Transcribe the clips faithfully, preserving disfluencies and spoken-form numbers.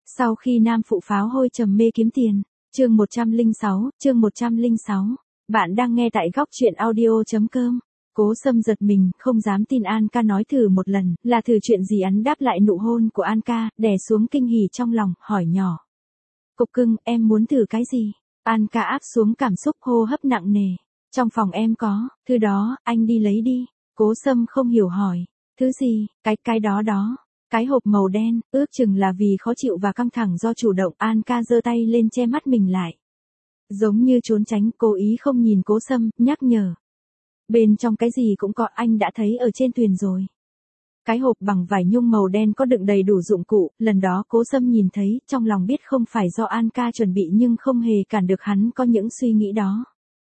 Sau khi nam phụ pháo hôi trầm mê kiếm tiền. Chương một trăm lẻ sáu, chương một trăm lẻ sáu. Bạn đang nghe tại góc truyện audio.com. Cố Sâm giật mình, không dám tin An ca nói thử một lần, là thử chuyện gì. Hắn đáp lại nụ hôn của An ca, đè xuống kinh hỉ trong lòng, hỏi nhỏ. Cục cưng, em muốn thử cái gì? An ca áp xuống cảm xúc, hô hấp nặng nề. Trong phòng em có, thứ đó, anh đi lấy đi. Cố Sâm không hiểu hỏi. Thứ gì? Cái, cái đó đó. Cái hộp màu đen, ước chừng là vì khó chịu và căng thẳng do chủ động, An ca giơ tay lên che mắt mình lại. Giống như trốn tránh, cố ý không nhìn Cố Sâm, nhắc nhở. Bên trong cái gì cũng có, anh đã thấy ở trên thuyền rồi. Cái hộp bằng vải nhung màu đen có đựng đầy đủ dụng cụ, lần đó Cố Sâm nhìn thấy, trong lòng biết không phải do An ca chuẩn bị nhưng không hề cản được hắn có những suy nghĩ đó.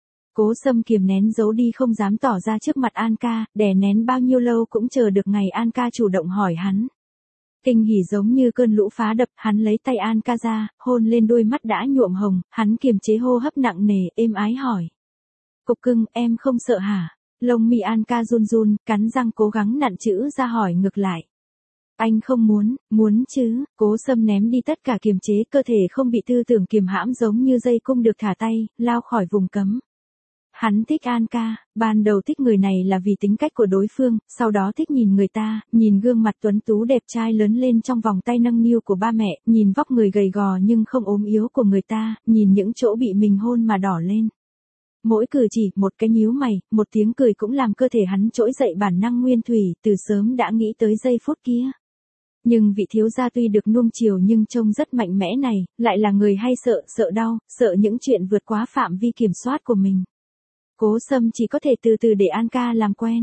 Cố Sâm kiềm nén giấu đi không dám tỏ ra trước mặt An ca, đè nén bao nhiêu lâu cũng chờ được ngày An ca chủ động hỏi hắn. Kinh hỉ giống như cơn lũ phá đập, hắn lấy tay An ca ra, hôn lên đôi mắt đã nhuộm hồng, hắn kiềm chế hô hấp nặng nề, êm ái hỏi. Cục cưng, em không sợ hả? Lông mi An ca run run, cắn răng cố gắng nặn chữ ra hỏi ngược lại. Anh không muốn, muốn chứ, Cố Sâm ném đi tất cả kiềm chế, cơ thể không bị tư tưởng kiềm hãm giống như dây cung được thả tay, lao khỏi vùng cấm. Hắn thích An ca, ban đầu thích người này là vì tính cách của đối phương, sau đó thích nhìn người ta, nhìn gương mặt tuấn tú đẹp trai lớn lên trong vòng tay nâng niu của ba mẹ, nhìn vóc người gầy gò nhưng không ốm yếu của người ta, nhìn những chỗ bị mình hôn mà đỏ lên. Mỗi cử chỉ, một cái nhíu mày, một tiếng cười cũng làm cơ thể hắn trỗi dậy bản năng nguyên thủy, từ sớm đã nghĩ tới giây phút kia. Nhưng vị thiếu gia tuy được nuông chiều nhưng trông rất mạnh mẽ này, lại là người hay sợ, sợ đau, sợ những chuyện vượt quá phạm vi kiểm soát của mình. Cố Sâm chỉ có thể từ từ để An ca làm quen.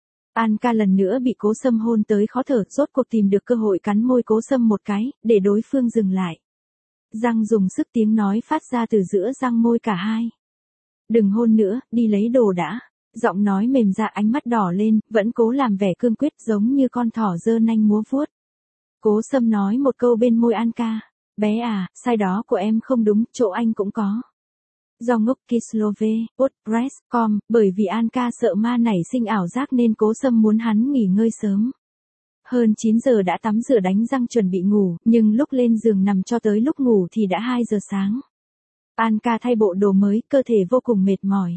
An ca lần nữa bị Cố Sâm hôn tới khó thở, rốt cuộc tìm được cơ hội cắn môi Cố Sâm một cái, để đối phương dừng lại. Răng dùng sức, tiếng nói phát ra từ giữa răng môi cả hai. Đừng hôn nữa, đi lấy đồ đã. Giọng nói mềm ra, ánh mắt đỏ lên, vẫn cố làm vẻ cương quyết giống như con thỏ giơ nanh múa vuốt. Cố Sâm nói một câu bên môi An ca. Bé à, sai đó của em không đúng, chỗ anh cũng có. Do ngốc Kislove, WordPress chấm com, bởi vì An ca sợ ma nảy sinh ảo giác nên Cố Sâm muốn hắn nghỉ ngơi sớm. Hơn chín giờ đã tắm rửa đánh răng chuẩn bị ngủ, nhưng lúc lên giường nằm cho tới lúc ngủ thì đã hai giờ sáng. An ca thay bộ đồ mới, cơ thể vô cùng mệt mỏi.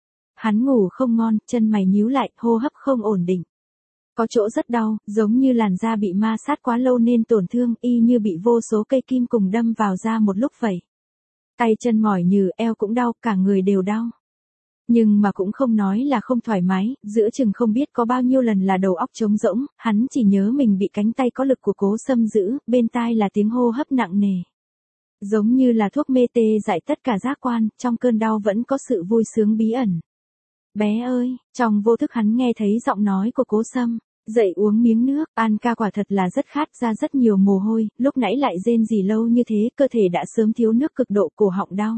Hắn ngủ không ngon, chân mày nhíu lại, hô hấp không ổn định. Có chỗ rất đau, giống như làn da bị ma sát quá lâu nên tổn thương, y như bị vô số cây kim cùng đâm vào da một lúc vậy. Tay chân mỏi nhừ, eo cũng đau, cả người đều đau. Nhưng mà cũng không nói là không thoải mái, giữa chừng không biết có bao nhiêu lần là đầu óc trống rỗng, hắn chỉ nhớ mình bị cánh tay có lực của Cố Sâm giữ, bên tai là tiếng hô hấp nặng nề. Giống như là thuốc mê tê dại tất cả giác quan, trong cơn đau vẫn có sự vui sướng bí ẩn. Bé ơi, trong vô thức hắn nghe thấy giọng nói của Cố Sâm. Dậy uống miếng nước, An ca quả thật là rất khát, ra rất nhiều mồ hôi, lúc nãy lại rên rỉ lâu như thế, cơ thể đã sớm thiếu nước cực độ, cổ họng đau.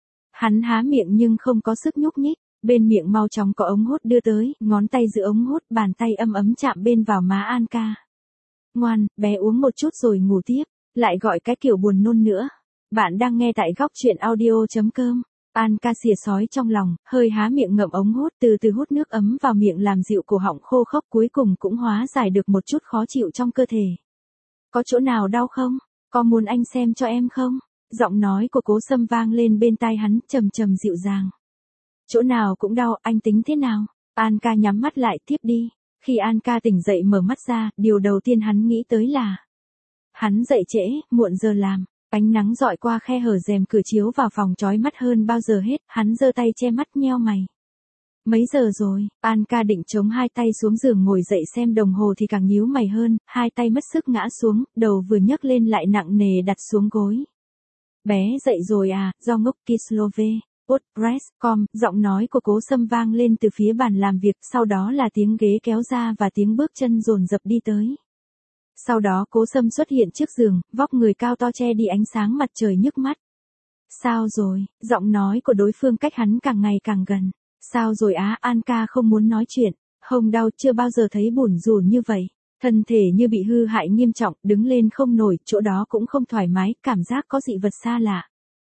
Hắn há miệng nhưng không có sức nhúc nhích, bên miệng mau chóng có ống hút đưa tới, ngón tay giữ ống hút, bàn tay âm ấm chạm bên vào má An ca. Ngoan, bé uống một chút rồi ngủ tiếp, lại gọi cái kiểu buồn nôn nữa. Bạn đang nghe tại góc truyện audio.com. An ca xìa sói trong lòng, hơi há miệng ngậm ống hút, từ từ hút nước ấm vào miệng làm dịu cổ họng khô khốc, cuối cùng cũng hóa giải được một chút khó chịu trong cơ thể. Có chỗ nào đau không? Có muốn anh xem cho em không? Giọng nói của Cố Sâm vang lên bên tai hắn, trầm trầm dịu dàng. Chỗ nào cũng đau, anh tính thế nào? An ca nhắm mắt lại, tiếp đi. Khi An ca tỉnh dậy mở mắt ra, điều đầu tiên hắn nghĩ tới là hắn dậy trễ, muộn giờ làm. Ánh nắng rọi qua khe hở rèm cửa chiếu vào phòng chói mắt hơn bao giờ hết, hắn giơ tay che mắt nheo mày. Mấy giờ rồi? An ca định chống hai tay xuống giường ngồi dậy xem đồng hồ thì càng nhíu mày hơn, hai tay mất sức ngã xuống, đầu vừa nhấc lên lại nặng nề đặt xuống gối. Bé dậy rồi à, do ngốc Kislove, WordPress chấm com, giọng nói của Cố Sâm vang lên từ phía bàn làm việc, sau đó là tiếng ghế kéo ra và tiếng bước chân dồn dập đi tới. Sau đó Cố Sâm xuất hiện trước giường, vóc người cao to che đi ánh sáng mặt trời nhức mắt. Sao rồi? Giọng nói của đối phương cách hắn càng ngày càng gần. Sao rồi á? An ca không muốn nói chuyện. Hông đau, chưa bao giờ thấy bủn rủn như vậy. Thân thể như bị hư hại nghiêm trọng, đứng lên không nổi, chỗ đó cũng không thoải mái, cảm giác có dị vật xa lạ.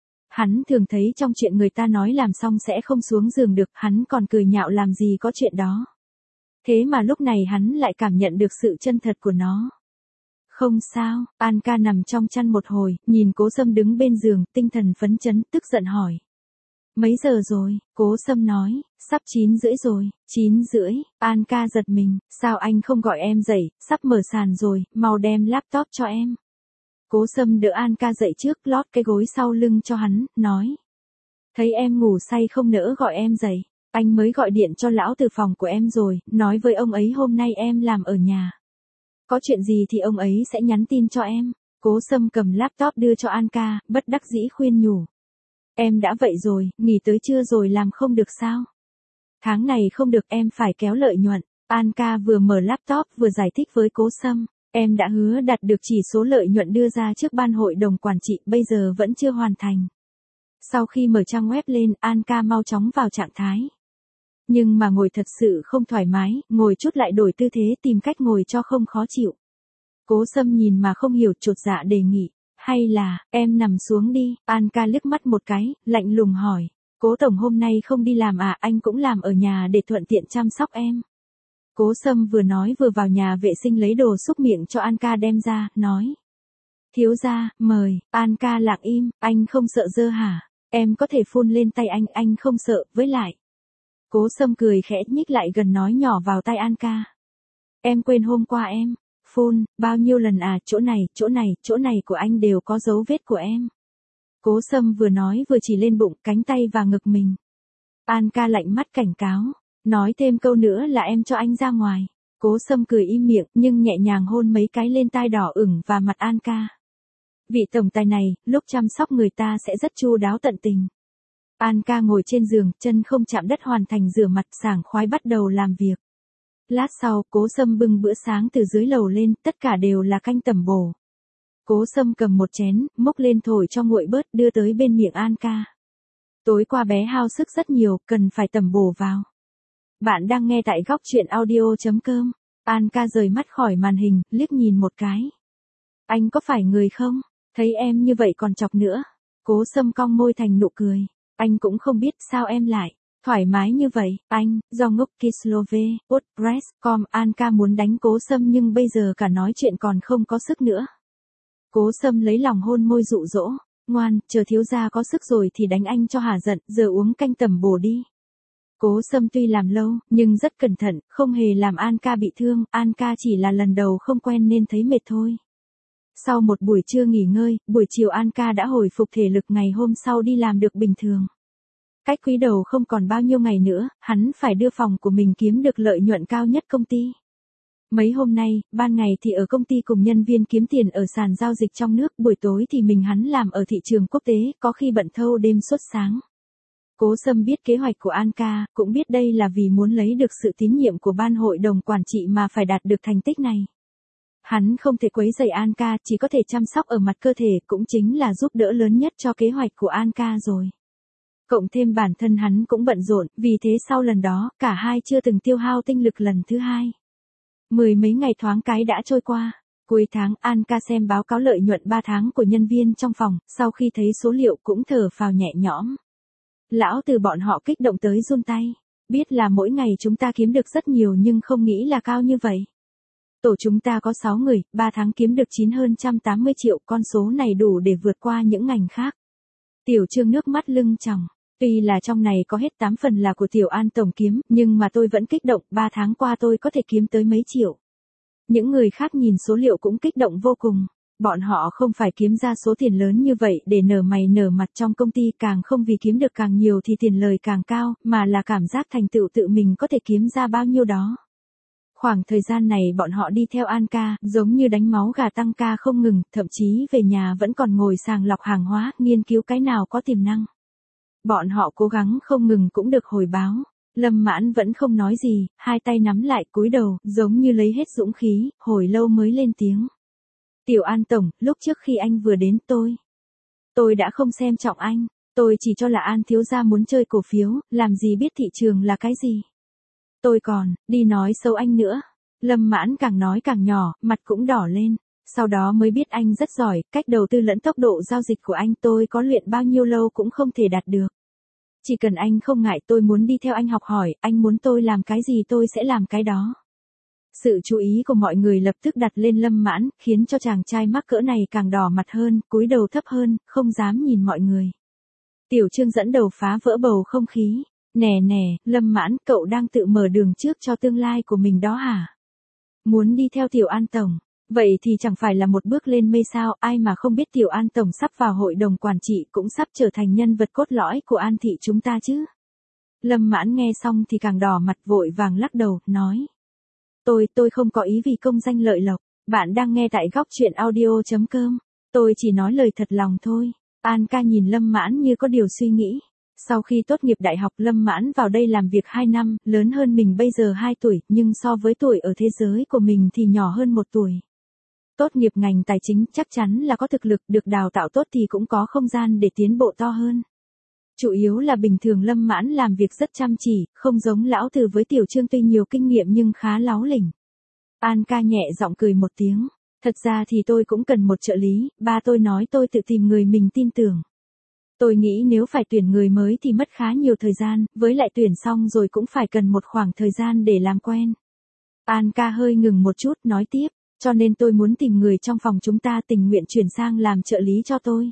Hắn thường thấy trong chuyện người ta nói làm xong sẽ không xuống giường được, hắn còn cười nhạo làm gì có chuyện đó. Thế mà lúc này hắn lại cảm nhận được sự chân thật của nó. Không sao, An ca nằm trong chăn một hồi, nhìn Cố Sâm đứng bên giường, tinh thần phấn chấn, tức giận hỏi. Mấy giờ rồi, Cố Sâm nói, sắp chín rưỡi rồi, chín rưỡi, An ca giật mình, sao anh không gọi em dậy, sắp mở sàn rồi, mau đem laptop cho em. Cố Sâm đỡ An ca dậy trước, lót cái gối sau lưng cho hắn, nói. Thấy em ngủ say không nỡ gọi em dậy, anh mới gọi điện cho lão từ phòng của em rồi, nói với ông ấy hôm nay em làm ở nhà. Có chuyện gì thì ông ấy sẽ nhắn tin cho em. Cố Sâm cầm laptop đưa cho An ca, bất đắc dĩ khuyên nhủ. Em đã vậy rồi, nghỉ tới trưa rồi làm không được sao? Tháng này không được em phải kéo lợi nhuận. An ca vừa mở laptop vừa giải thích với Cố Sâm. Em đã hứa đạt được chỉ số lợi nhuận đưa ra trước ban hội đồng quản trị, bây giờ vẫn chưa hoàn thành. Sau khi mở trang web lên, An ca mau chóng vào trạng thái. Nhưng mà ngồi thật sự không thoải mái, ngồi chút lại đổi tư thế tìm cách ngồi cho không khó chịu. Cố Sâm nhìn mà không hiểu, chột dạ đề nghị. Hay là, em nằm xuống đi, An ca liếc mắt một cái, lạnh lùng hỏi. Cố tổng hôm nay không đi làm à, anh cũng làm ở nhà để thuận tiện chăm sóc em. Cố Sâm vừa nói vừa vào nhà vệ sinh lấy đồ súc miệng cho An ca đem ra, nói. Thiếu gia, mời, An ca lặng im, anh không sợ dơ hả? Em có thể phun lên tay anh, anh không sợ, với lại. Cố Sâm cười khẽ nhích lại gần nói nhỏ vào tai An ca. Em quên hôm qua em, phun, bao nhiêu lần à, chỗ này, chỗ này, chỗ này của anh đều có dấu vết của em. Cố Sâm vừa nói vừa chỉ lên bụng, cánh tay và ngực mình. An ca lạnh mắt cảnh cáo, nói thêm câu nữa là em cho anh ra ngoài. Cố Sâm cười im miệng nhưng nhẹ nhàng hôn mấy cái lên tai đỏ ửng và mặt An ca. Vị tổng tài này, lúc chăm sóc người ta sẽ rất chu đáo tận tình. An ca ngồi trên giường, chân không chạm đất hoàn thành rửa mặt, sảng khoái bắt đầu làm việc. Lát sau, Cố Sâm bưng bữa sáng từ dưới lầu lên, tất cả đều là canh tẩm bổ. Cố Sâm cầm một chén, múc lên thổi cho nguội bớt, đưa tới bên miệng An ca. Tối qua bé hao sức rất nhiều, cần phải tẩm bổ vào. Bạn đang nghe tại góc truyện audio chấm com. An ca rời mắt khỏi màn hình, liếc nhìn một cái. Anh có phải người không? Thấy em như vậy còn chọc nữa. Cố Sâm cong môi thành nụ cười. Anh cũng không biết sao em lại thoải mái như vậy. Anh, do ngốc Kislove, WordPress chấm com. An ca muốn đánh Cố Sâm nhưng bây giờ cả nói chuyện còn không có sức nữa. Cố Sâm lấy lòng hôn môi dụ dỗ. Ngoan, chờ thiếu gia có sức rồi thì đánh anh cho hả giận, giờ uống canh tẩm bổ đi. Cố Sâm tuy làm lâu, nhưng rất cẩn thận, không hề làm An ca bị thương, An ca chỉ là lần đầu không quen nên thấy mệt thôi. Sau một buổi trưa nghỉ ngơi, buổi chiều An ca đã hồi phục thể lực, ngày hôm sau đi làm được bình thường. Cách quý đầu không còn bao nhiêu ngày nữa, hắn phải đưa phòng của mình kiếm được lợi nhuận cao nhất công ty. Mấy hôm nay, ban ngày thì ở công ty cùng nhân viên kiếm tiền ở sàn giao dịch trong nước, buổi tối thì mình hắn làm ở thị trường quốc tế, có khi bận thâu đêm suốt sáng. Cố Sâm biết kế hoạch của An ca, cũng biết đây là vì muốn lấy được sự tín nhiệm của ban hội đồng quản trị mà phải đạt được thành tích này. Hắn không thể quấy rầy An ca, chỉ có thể chăm sóc ở mặt cơ thể, cũng chính là giúp đỡ lớn nhất cho kế hoạch của An ca rồi. Cộng thêm bản thân hắn cũng bận rộn, vì thế sau lần đó, cả hai chưa từng tiêu hao tinh lực lần thứ hai. Mười mấy ngày thoáng cái đã trôi qua. Cuối tháng, An ca xem báo cáo lợi nhuận ba tháng của nhân viên trong phòng, sau khi thấy số liệu cũng thở phào nhẹ nhõm. Lão từ bọn họ kích động tới run tay. Biết là mỗi ngày chúng ta kiếm được rất nhiều nhưng không nghĩ là cao như vậy. Tổ chúng ta có sáu người, ba tháng kiếm được chín hơn một trăm tám mươi triệu, con số này đủ để vượt qua những ngành khác. Tiểu Trương nước mắt lưng tròng. Tuy là trong này có hết tám phần là của Tiểu An tổng kiếm, nhưng mà tôi vẫn kích động, ba tháng qua tôi có thể kiếm tới mấy triệu. Những người khác nhìn số liệu cũng kích động vô cùng. Bọn họ không phải kiếm ra số tiền lớn như vậy để nở mày nở mặt trong công ty, càng không vì kiếm được càng nhiều thì tiền lời càng cao, mà là cảm giác thành tựu tự mình có thể kiếm ra bao nhiêu đó. Khoảng thời gian này bọn họ đi theo An ca, giống như đánh máu gà tăng ca không ngừng, thậm chí về nhà vẫn còn ngồi sàng lọc hàng hóa, nghiên cứu cái nào có tiềm năng. Bọn họ cố gắng không ngừng cũng được hồi báo. Lâm Mãn vẫn không nói gì, hai tay nắm lại cúi đầu, giống như lấy hết dũng khí, hồi lâu mới lên tiếng. Tiểu An tổng, lúc trước khi anh vừa đến tôi. Tôi đã không xem trọng anh, tôi chỉ cho là An thiếu gia muốn chơi cổ phiếu, làm gì biết thị trường là cái gì. Tôi còn, đi nói xấu anh nữa. Lâm Mãn càng nói càng nhỏ, mặt cũng đỏ lên. Sau đó mới biết anh rất giỏi, cách đầu tư lẫn tốc độ giao dịch của anh tôi có luyện bao nhiêu lâu cũng không thể đạt được. Chỉ cần anh không ngại, tôi muốn đi theo anh học hỏi, anh muốn tôi làm cái gì tôi sẽ làm cái đó. Sự chú ý của mọi người lập tức đặt lên Lâm Mãn, khiến cho chàng trai mắc cỡ này càng đỏ mặt hơn, cúi đầu thấp hơn, không dám nhìn mọi người. Tiểu Trương dẫn đầu phá vỡ bầu không khí. Nè nè, Lâm Mãn, cậu đang tự mở đường trước cho tương lai của mình đó hả? Muốn đi theo Tiểu An Tổng, vậy thì chẳng phải là một bước lên mây sao, ai mà không biết Tiểu An Tổng sắp vào hội đồng quản trị cũng sắp trở thành nhân vật cốt lõi của An thị chúng ta chứ. Lâm Mãn nghe xong thì càng đỏ mặt, vội vàng lắc đầu, nói. Tôi, tôi không có ý vì công danh lợi lộc, bạn đang nghe tại góc truyện audio chấm com, tôi chỉ nói lời thật lòng thôi. An ca nhìn Lâm Mãn như có điều suy nghĩ. Sau khi tốt nghiệp đại học, Lâm Mãn vào đây làm việc hai năm, lớn hơn mình bây giờ hai tuổi, nhưng so với tuổi ở thế giới của mình thì nhỏ hơn một tuổi. Tốt nghiệp ngành tài chính chắc chắn là có thực lực, được đào tạo tốt thì cũng có không gian để tiến bộ to hơn. Chủ yếu là bình thường Lâm Mãn làm việc rất chăm chỉ, không giống lão Từ với Tiểu Trương tuy nhiều kinh nghiệm nhưng khá láu lỉnh. An ca nhẹ giọng cười một tiếng. Thật ra thì tôi cũng cần một trợ lý, ba tôi nói tôi tự tìm người mình tin tưởng. Tôi nghĩ nếu phải tuyển người mới thì mất khá nhiều thời gian, với lại tuyển xong rồi cũng phải cần một khoảng thời gian để làm quen. An ca hơi ngừng một chút, nói tiếp, cho nên tôi muốn tìm người trong phòng chúng ta tình nguyện chuyển sang làm trợ lý cho tôi.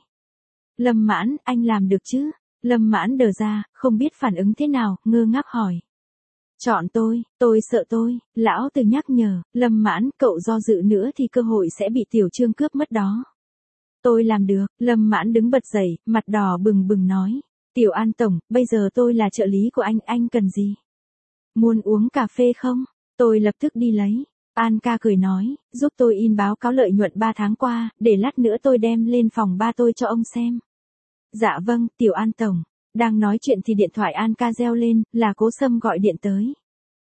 Lâm Mãn, anh làm được chứ? Lâm Mãn đờ ra, không biết phản ứng thế nào, ngơ ngác hỏi. Chọn tôi, tôi sợ tôi, lão Từ nhắc nhở, Lâm Mãn, cậu do dự nữa thì cơ hội sẽ bị Tiểu Trương cướp mất đó. Tôi làm được, Lâm Mãn đứng bật dậy, mặt đỏ bừng bừng nói. Tiểu An Tổng, bây giờ tôi là trợ lý của anh, anh cần gì? Muốn uống cà phê không? Tôi lập tức đi lấy. An ca cười nói, giúp tôi in báo cáo lợi nhuận ba tháng qua, để lát nữa tôi đem lên phòng ba tôi cho ông xem. Dạ vâng, Tiểu An Tổng. Đang nói chuyện thì điện thoại An ca reo lên, là Cố Sâm gọi điện tới.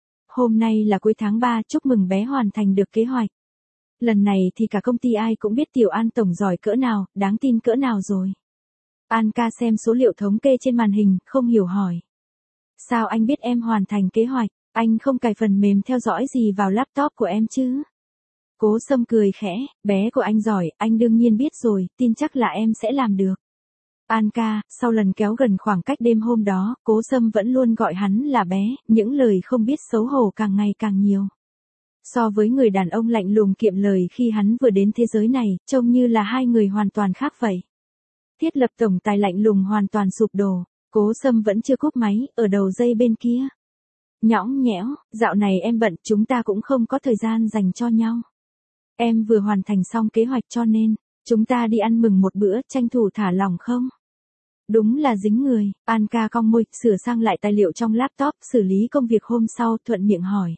Hôm nay là cuối tháng ba, chúc mừng bé hoàn thành được kế hoạch. Lần này thì cả công ty ai cũng biết Tiểu An Tổng giỏi cỡ nào, đáng tin cỡ nào rồi. An ca xem số liệu thống kê trên màn hình, không hiểu hỏi. Sao anh biết em hoàn thành kế hoạch, anh không cài phần mềm theo dõi gì vào laptop của em chứ? Cố Sâm cười khẽ, bé của anh giỏi, anh đương nhiên biết rồi, tin chắc là em sẽ làm được. An ca, sau lần kéo gần khoảng cách đêm hôm đó, Cố Sâm vẫn luôn gọi hắn là bé, những lời không biết xấu hổ càng ngày càng nhiều. So với người đàn ông lạnh lùng kiệm lời khi hắn vừa đến thế giới này, trông như là hai người hoàn toàn khác vậy. Thiết lập tổng tài lạnh lùng hoàn toàn sụp đổ, Cố Sâm vẫn chưa cúp máy, ở đầu dây bên kia. Nhõng nhẽo, dạo này em bận, chúng ta cũng không có thời gian dành cho nhau. Em vừa hoàn thành xong kế hoạch cho nên, chúng ta đi ăn mừng một bữa, tranh thủ thả lỏng không? Đúng là dính người, An ca cong môi, sửa sang lại tài liệu trong laptop, xử lý công việc hôm sau, thuận miệng hỏi.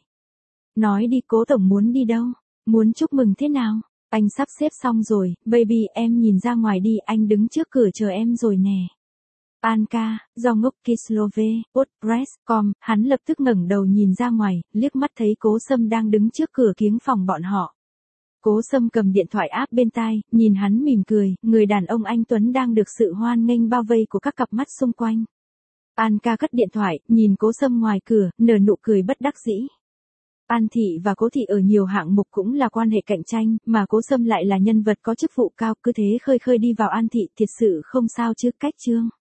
Nói đi, Cố Tổng muốn đi đâu? Muốn chúc mừng thế nào? Anh sắp xếp xong rồi, baby, em nhìn ra ngoài đi, anh đứng trước cửa chờ em rồi nè. An ca, do ngốc Kislove, WordPress chấm com, hắn lập tức ngẩng đầu nhìn ra ngoài, liếc mắt thấy Cố Sâm đang đứng trước cửa kiếng phòng bọn họ. Cố Sâm cầm điện thoại áp bên tai, nhìn hắn mỉm cười, người đàn ông anh Tuấn đang được sự hoan nghênh bao vây của các cặp mắt xung quanh. An ca cất điện thoại, nhìn Cố Sâm ngoài cửa, nở nụ cười bất đắc dĩ. An thị và Cố thị ở nhiều hạng mục cũng là quan hệ cạnh tranh, mà Cố Sâm lại là nhân vật có chức vụ cao, cứ thế khơi khơi đi vào An thị, thiệt sự không sao chứ, cách Trương.